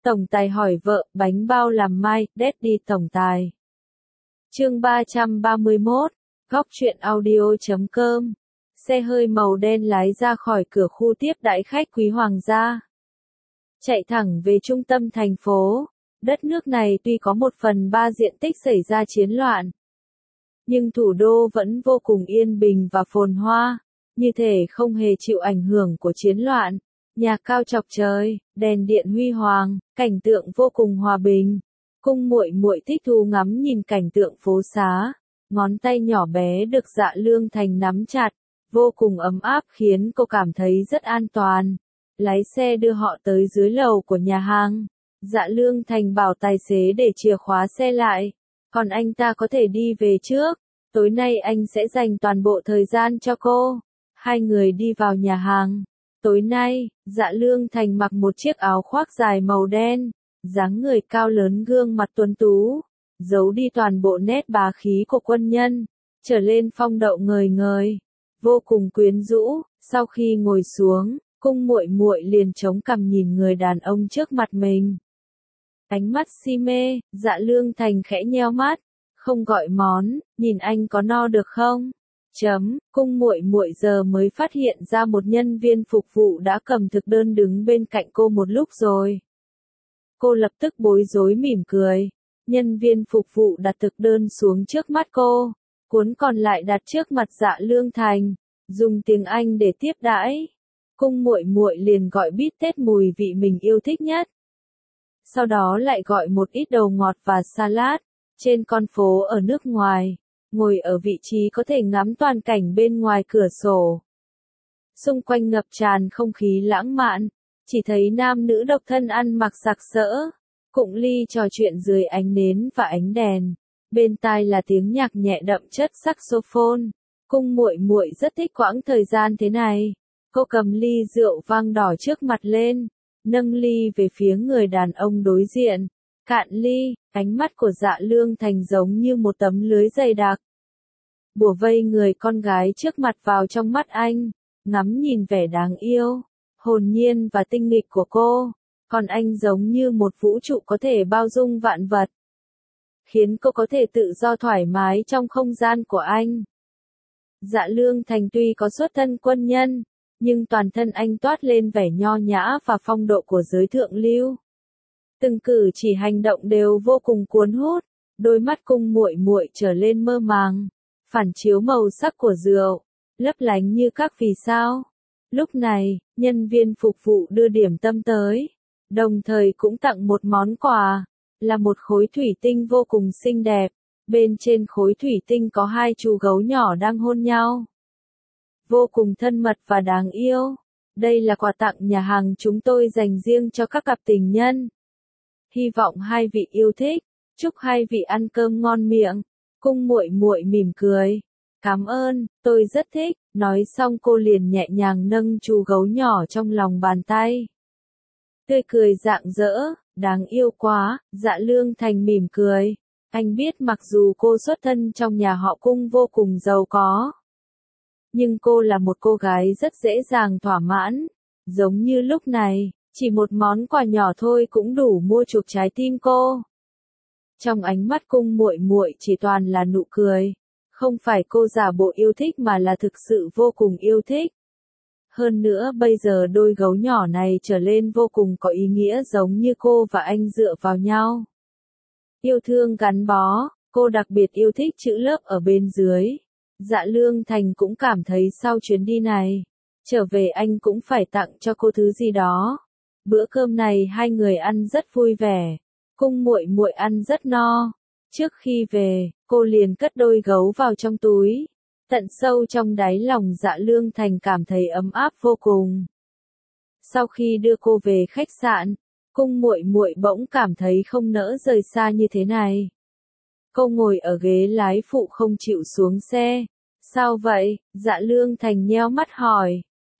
Tổng tài hỏi vợ, bánh bao làm mai, Daddy tổng tài. Chương 331, góc truyện audio.com. Xe hơi màu đen lái ra khỏi cửa khu tiếp đãi khách quý hoàng gia. Chạy thẳng về trung tâm thành phố. Đất nước này tuy có 1/3 diện tích xảy ra chiến loạn, nhưng thủ đô vẫn vô cùng yên bình và phồn hoa, như thể không hề chịu ảnh hưởng của chiến loạn. Nhà cao chọc trời, đèn điện huy hoàng, cảnh tượng vô cùng hòa bình. Cung muội muội thích thú ngắm nhìn cảnh tượng phố xá, ngón tay nhỏ bé được Dạ Lương Thành nắm chặt, vô cùng ấm áp khiến cô cảm thấy rất an toàn. Lái xe đưa họ tới dưới lầu của nhà hàng. Dạ Lương Thành bảo tài xế để chìa khóa xe lại, còn anh ta có thể đi về trước, tối nay anh sẽ dành toàn bộ thời gian cho cô. Hai người đi vào nhà hàng. Tối nay, Dạ Lương Thành mặc một chiếc áo khoác dài màu đen, dáng người cao lớn, gương mặt tuấn tú, giấu đi toàn bộ nét bá khí của quân nhân, trở lên phong độ ngời ngời, vô cùng quyến rũ. Sau khi ngồi xuống, cung muội muội liền chống cằm nhìn người đàn ông trước mặt mình. Ánh mắt si mê, Dạ Lương Thành khẽ nheo mắt, không gọi món, nhìn anh có no được không? Cung muội muội giờ mới phát hiện ra một nhân viên phục vụ đã cầm thực đơn đứng bên cạnh cô một lúc rồi. Cô lập tức bối rối mỉm cười. Nhân viên phục vụ đặt thực đơn xuống trước mắt cô, cuốn còn lại đặt trước mặt Dạ Lương Thành, dùng tiếng Anh để tiếp đãi. Cung muội muội liền gọi bít tết mùi vị mình yêu thích nhất. Sau đó lại gọi một ít đồ ngọt và salad. Trên con phố ở nước ngoài, ngồi ở vị trí có thể ngắm toàn cảnh bên ngoài cửa sổ. Xung quanh ngập tràn không khí lãng mạn, chỉ thấy nam nữ độc thân ăn mặc sặc sỡ, cụng ly trò chuyện dưới ánh nến và ánh đèn. Bên tai là tiếng nhạc nhẹ đậm chất saxophone. Cung muội muội rất thích quãng thời gian thế này. Cô cầm ly rượu vang đỏ trước mặt lên, nâng ly về phía người đàn ông đối diện. Cạn ly, ánh mắt của Dạ Lương Thành giống như một tấm lưới dày đặc, bủa vây người con gái trước mặt vào trong mắt anh, ngắm nhìn vẻ đáng yêu, hồn nhiên và tinh nghịch của cô, còn anh giống như một vũ trụ có thể bao dung vạn vật, khiến cô có thể tự do thoải mái trong không gian của anh. Dạ Lương Thành tuy có xuất thân quân nhân, nhưng toàn thân anh toát lên vẻ nho nhã và phong độ của giới thượng lưu. Từng cử chỉ hành động đều vô cùng cuốn hút, đôi mắt cung muội muội trở lên mơ màng, phản chiếu màu sắc của rượu, lấp lánh như các vì sao. Lúc này, nhân viên phục vụ đưa điểm tâm tới, đồng thời cũng tặng một món quà, là một khối thủy tinh vô cùng xinh đẹp. Bên trên khối thủy tinh có hai chú gấu nhỏ đang hôn nhau, vô cùng thân mật và đáng yêu. Đây là quà tặng nhà hàng chúng tôi dành riêng cho các cặp tình nhân. Hy vọng hai vị yêu thích, chúc hai vị ăn cơm ngon miệng. Cung muội muội mỉm cười. Cảm ơn, tôi rất thích. Nói xong cô liền nhẹ nhàng nâng chú gấu nhỏ trong lòng bàn tay. Tươi cười rạng rỡ, đáng yêu quá. Dạ Lương Thành mỉm cười. Anh biết mặc dù cô xuất thân trong nhà họ Cung vô cùng giàu có, nhưng cô là một cô gái rất dễ dàng thỏa mãn. Giống như lúc này, chỉ một món quà nhỏ thôi cũng đủ mua chuộc trái tim cô. Trong ánh mắt cung muội muội chỉ toàn là nụ cười. Không phải cô giả bộ yêu thích mà là thực sự vô cùng yêu thích. Hơn nữa bây giờ đôi gấu nhỏ này trở lên vô cùng có ý nghĩa, giống như cô và anh dựa vào nhau. Yêu thương gắn bó, cô đặc biệt yêu thích chữ lớp ở bên dưới. Dạ Lương Thành cũng cảm thấy sau chuyến đi này, trở về anh cũng phải tặng cho cô thứ gì đó. Bữa cơm này hai người ăn rất vui vẻ, cung muội muội ăn rất no. Trước khi về, cô liền cất đôi gấu vào trong túi. Tận sâu trong đáy lòng Dạ Lương Thành cảm thấy ấm áp vô cùng. Sau khi đưa cô về khách sạn, cung muội muội bỗng cảm thấy không nỡ rời xa như thế này. Cô ngồi ở ghế lái phụ không chịu xuống xe. Sao vậy? Dạ Lương Thành nheo mắt hỏi.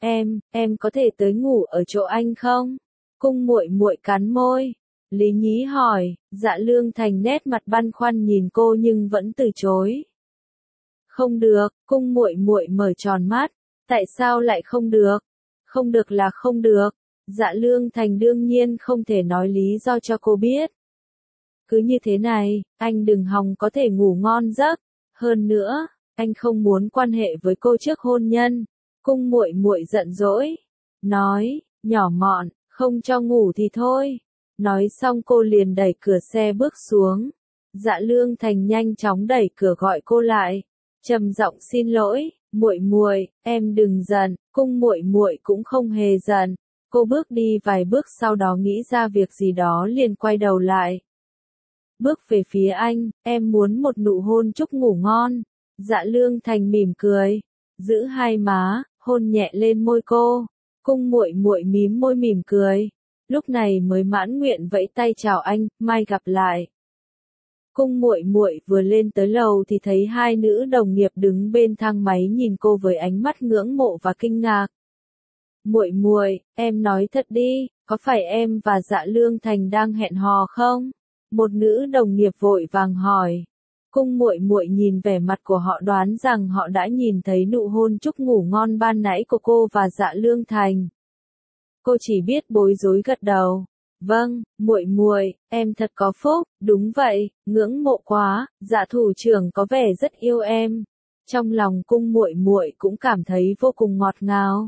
Em có thể tới ngủ ở chỗ anh không? Cung muội muội cắn môi. Lý nhí hỏi. Dạ Lương Thành nét mặt băn khoăn nhìn cô nhưng vẫn từ chối. Không được. Cung muội muội mở tròn mắt. Tại sao lại không được? Không được là không được. Dạ Lương Thành đương nhiên không thể nói lý do cho cô biết. Cứ như thế này, anh đừng hòng có thể ngủ ngon giấc. Hơn nữa, anh không muốn quan hệ với cô trước hôn nhân. Cung muội muội giận dỗi, nói, nhỏ mọn, không cho ngủ thì thôi. Nói xong cô liền đẩy cửa xe bước xuống. Dạ Lương Thành nhanh chóng đẩy cửa gọi cô lại, trầm giọng xin lỗi, muội muội, em đừng giận. Cung muội muội cũng không hề giận. Cô bước đi vài bước sau đó nghĩ ra việc gì đó liền quay đầu lại. Bước về phía anh, em muốn một nụ hôn chúc ngủ ngon. Dạ Lương Thành mỉm cười, giữ hai má, hôn nhẹ lên môi cô. Cung muội muội mím môi mỉm cười, lúc này mới mãn nguyện vẫy tay chào anh, mai gặp lại. Cung muội muội vừa lên tới lầu thì thấy hai nữ đồng nghiệp đứng bên thang máy nhìn cô với ánh mắt ngưỡng mộ và kinh ngạc. Muội muội, em nói thật đi, có phải em và Dạ Lương Thành đang hẹn hò không? Một nữ đồng nghiệp vội vàng hỏi. Cung muội muội nhìn vẻ mặt của họ đoán rằng họ đã nhìn thấy nụ hôn chúc ngủ ngon ban nãy của cô và Dạ Lương Thành. Cô chỉ biết bối rối gật đầu. Vâng, muội muội, em thật có phúc, đúng vậy, ngưỡng mộ quá, Dạ thủ trưởng có vẻ rất yêu em. Trong lòng cung muội muội cũng cảm thấy vô cùng ngọt ngào.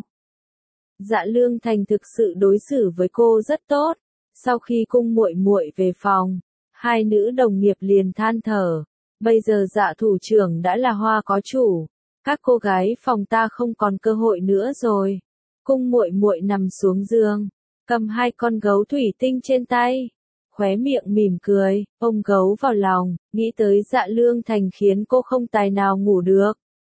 Dạ Lương Thành thực sự đối xử với cô rất tốt. Sau khi cung muội muội về phòng, hai nữ đồng nghiệp liền than thở. Bây giờ Dạ thủ trưởng đã là hoa có chủ. Các cô gái phòng ta không còn cơ hội nữa rồi. Cung muội muội nằm xuống giường, cầm hai con gấu thủy tinh trên tay, khóe miệng mỉm cười, ôm gấu vào lòng, nghĩ tới Dạ Lương Thành khiến cô không tài nào ngủ được.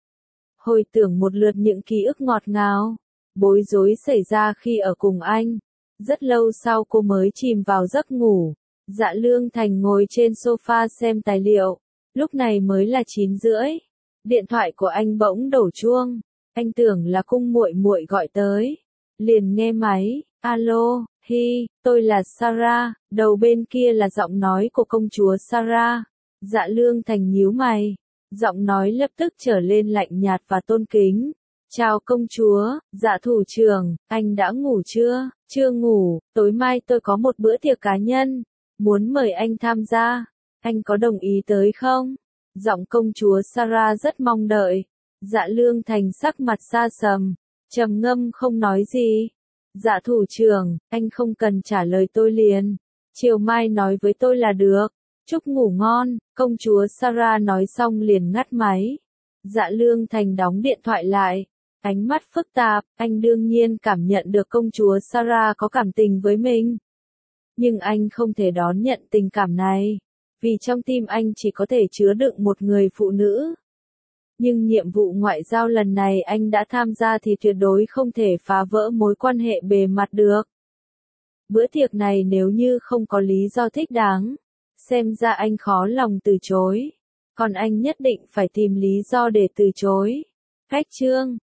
Hồi tưởng một lượt những ký ức ngọt ngào, bối rối xảy ra khi ở cùng anh. Rất lâu sau cô mới chìm vào giấc ngủ. Dạ Lương Thành ngồi trên sofa xem tài liệu. Lúc này mới là 9:30. Điện thoại của anh bỗng đổ chuông. Anh tưởng là cung muội muội gọi tới. Liền nghe máy, alo, hi, tôi là Sarah, đầu bên kia là giọng nói của công chúa Sarah. Dạ Lương Thành nhíu mày. Giọng nói lập tức trở lên lạnh nhạt và tôn kính. Chào công chúa, Dạ thủ trưởng, anh đã ngủ chưa? Chưa ngủ, tối mai tôi có một bữa tiệc cá nhân. Muốn mời anh tham gia. Anh có đồng ý tới không? Giọng công chúa Sarah rất mong đợi. Dạ Lương Thành sắc mặt xa sầm, trầm ngâm không nói gì. Dạ thủ trưởng, anh không cần trả lời tôi liền. Chiều mai nói với tôi là được. Chúc ngủ ngon, công chúa Sarah nói xong liền ngắt máy. Dạ Lương Thành đóng điện thoại lại. Ánh mắt phức tạp, anh đương nhiên cảm nhận được công chúa Sarah có cảm tình với mình. Nhưng anh không thể đón nhận tình cảm này. Vì trong tim anh chỉ có thể chứa đựng một người phụ nữ. Nhưng nhiệm vụ ngoại giao lần này anh đã tham gia thì tuyệt đối không thể phá vỡ mối quan hệ bề mặt được. Bữa tiệc này nếu như không có lý do thích đáng, xem ra anh khó lòng từ chối. Còn anh nhất định phải tìm lý do để từ chối. Cách chương